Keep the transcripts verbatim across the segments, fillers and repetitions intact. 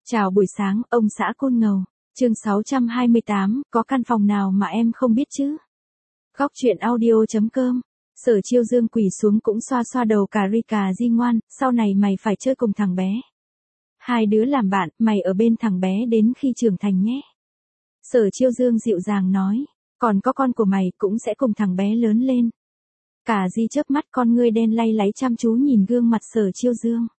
Chào buổi sáng, ông xã Côn Ngầu. Chương sáu trăm hai mươi tám, có căn phòng nào mà em không biết chứ? Góc truyện audio chấm com. Sở Chiêu Dương quỳ xuống cũng xoa xoa đầu cà ri cà di ngoan, sau này mày phải chơi cùng thằng bé. Hai đứa làm bạn, mày ở bên thằng bé đến khi trưởng thành nhé. Sở Chiêu Dương dịu dàng nói, còn có con của mày cũng sẽ cùng thằng bé lớn lên. Cà di chớp mắt con ngươi đen lay láy chăm chú nhìn gương mặt Sở Chiêu Dương.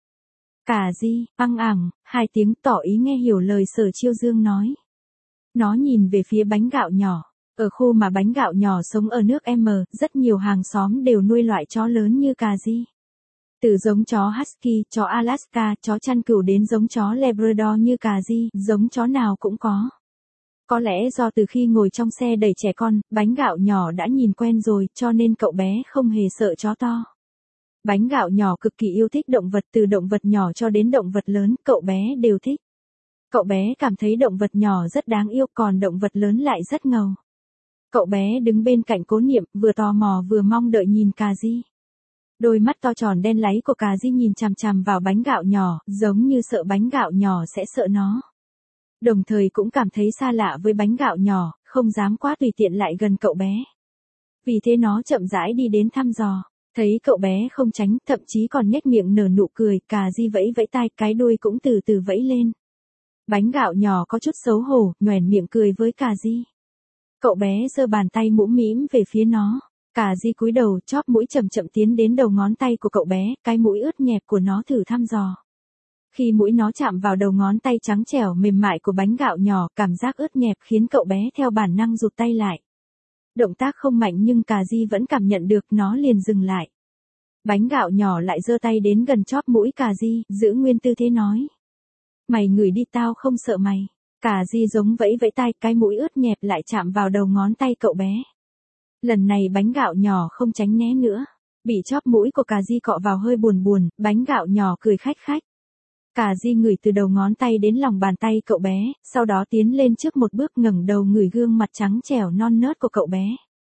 Cà di, ăng ẳng, hai tiếng tỏ ý nghe hiểu lời Sở Chiêu Dương nói. Nó nhìn về phía bánh gạo nhỏ. Ở khu mà bánh gạo nhỏ sống ở nước M, rất nhiều hàng xóm đều nuôi loại chó lớn như cà di. Từ giống chó Husky, chó Alaska, chó chăn cừu đến giống chó Labrador như cà di, giống chó nào cũng có. Có lẽ do từ khi ngồi trong xe đẩy trẻ con, bánh gạo nhỏ đã nhìn quen rồi, cho nên cậu bé không hề sợ chó to. Bánh gạo nhỏ cực kỳ yêu thích động vật, từ động vật nhỏ cho đến động vật lớn, cậu bé đều thích. Cậu bé cảm thấy động vật nhỏ rất đáng yêu, còn động vật lớn lại rất ngầu. Cậu bé đứng bên cạnh Cố Niệm, vừa tò mò vừa mong đợi nhìn cà di. Đôi mắt to tròn đen láy của cà di nhìn chằm chằm vào bánh gạo nhỏ, giống như sợ bánh gạo nhỏ sẽ sợ nó. Đồng thời cũng cảm thấy xa lạ với bánh gạo nhỏ, không dám quá tùy tiện lại gần cậu bé. Vì thế nó chậm rãi đi đến thăm dò. Thấy cậu bé không tránh, thậm chí còn nhếch miệng nở nụ cười, cà di vẫy vẫy tai, cái đuôi cũng từ từ vẫy lên. Bánh gạo nhỏ có chút xấu hổ, nhoẻn miệng cười với cà di. Cậu bé giơ bàn tay mũm mĩm về phía nó. Cà di cúi đầu, chóp mũi chậm chậm tiến đến đầu ngón tay của cậu bé, cái mũi ướt nhẹp của nó thử thăm dò. Khi mũi nó chạm vào đầu ngón tay trắng trẻo mềm mại của bánh gạo nhỏ, cảm giác ướt nhẹp khiến cậu bé theo bản năng rụt tay lại. Động tác không mạnh nhưng cà di vẫn cảm nhận được, nó liền dừng lại. Bánh gạo nhỏ lại giơ tay đến gần chóp mũi cà di, giữ nguyên tư thế nói. Mày ngửi đi, tao không sợ mày. Cà di giống vẫy vẫy tay, cái mũi ướt nhẹp lại chạm vào đầu ngón tay cậu bé. Lần này bánh gạo nhỏ không tránh né nữa. Bị chóp mũi của cà di cọ vào hơi buồn buồn, bánh gạo nhỏ cười khách khách. Cà di ngửi từ đầu ngón tay đến lòng bàn tay cậu bé, sau đó tiến lên trước một bước ngẩng đầu ngửi gương mặt trắng trẻo non nớt của cậu bé.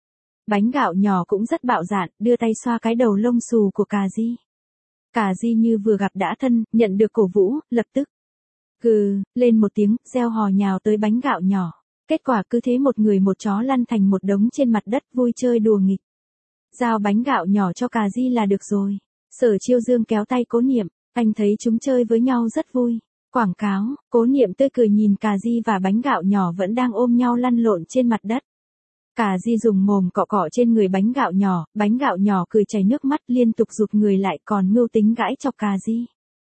Bánh gạo nhỏ cũng rất bạo dạn, đưa tay xoa cái đầu lông xù của cà di. Cà di như vừa gặp đã thân, nhận được cổ vũ, lập tức. Gừ, lên một tiếng, reo hò nhào tới bánh gạo nhỏ. Kết quả cứ thế một người một chó lăn thành một đống trên mặt đất vui chơi đùa nghịch. Giao bánh gạo nhỏ cho cà di là được rồi. Sở Chiêu Dương kéo tay Cố Niệm, anh thấy chúng chơi với nhau rất vui. Quảng cáo, Cố Niệm tươi cười nhìn cà di và bánh gạo nhỏ vẫn đang ôm nhau lăn lộn trên mặt đất. Cà di dùng mồm cọ cọ trên người bánh gạo nhỏ, bánh gạo nhỏ cười chảy nước mắt liên tục rụt người lại còn mưu tính gãi chọc cà di.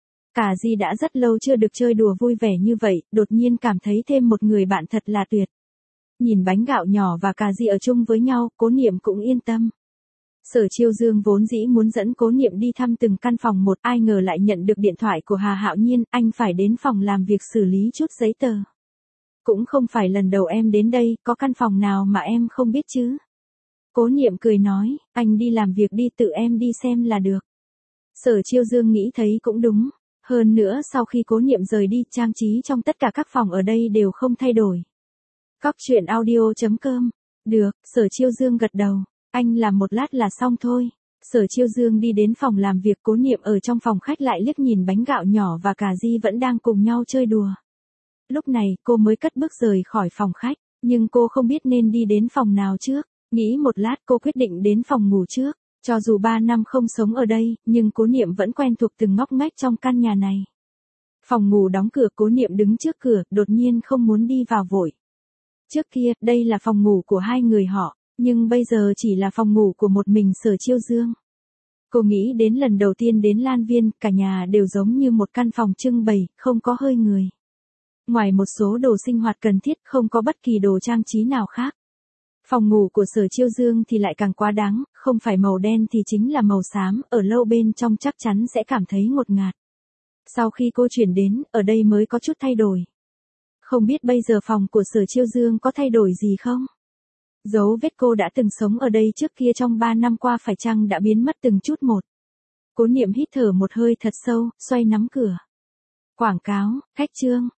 Cà di đã rất lâu chưa được chơi đùa vui vẻ như vậy, đột nhiên cảm thấy thêm một người bạn thật là tuyệt. Nhìn bánh gạo nhỏ và cà di ở chung với nhau, Cố Niệm cũng yên tâm. Sở Chiêu Dương vốn dĩ muốn dẫn Cố Niệm đi thăm từng căn phòng một, ai ngờ lại nhận được điện thoại của Hà Hạo Nhiên, anh phải đến phòng làm việc xử lý chút giấy tờ. Cũng không phải lần đầu em đến đây, có căn phòng nào mà em không biết chứ? Cố Niệm cười nói, anh đi làm việc đi, tự em đi xem là được. Sở Chiêu Dương nghĩ thấy cũng đúng. Hơn nữa sau khi Cố Niệm rời đi, trang trí trong tất cả các phòng ở đây đều không thay đổi. Góc truyện audio chấm com. Được, Sở Chiêu Dương gật đầu. Anh làm một lát là xong thôi. Sở Chiêu Dương đi đến phòng làm việc, Cố Niệm ở trong phòng khách lại liếc nhìn bánh gạo nhỏ và cà di vẫn đang cùng nhau chơi đùa. Lúc này cô mới cất bước rời khỏi phòng khách, nhưng cô không biết nên đi đến phòng nào trước. Nghĩ một lát cô quyết định đến phòng ngủ trước. Cho dù ba năm không sống ở đây, nhưng Cố Niệm vẫn quen thuộc từng ngóc ngách trong căn nhà này. Phòng ngủ đóng cửa, Cố Niệm đứng trước cửa, đột nhiên không muốn đi vào vội. Trước kia, đây là phòng ngủ của hai người họ, nhưng bây giờ chỉ là phòng ngủ của một mình Sở Chiêu Dương. Cô nghĩ đến lần đầu tiên đến Lan Viên, cả nhà đều giống như một căn phòng trưng bày, không có hơi người. Ngoài một số đồ sinh hoạt cần thiết, không có bất kỳ đồ trang trí nào khác. Phòng ngủ của Sở Chiêu Dương thì lại càng quá đáng, không phải màu đen thì chính là màu xám, ở lâu bên trong chắc chắn sẽ cảm thấy ngột ngạt. Sau khi cô chuyển đến, ở đây mới có chút thay đổi. Không biết bây giờ phòng của Sở Chiêu Dương có thay đổi gì không? Dấu vết cô đã từng sống ở đây trước kia trong ba năm qua phải chăng đã biến mất từng chút một? Cố Niệm hít thở một hơi thật sâu, xoay nắm cửa. Quảng cáo, khách trương,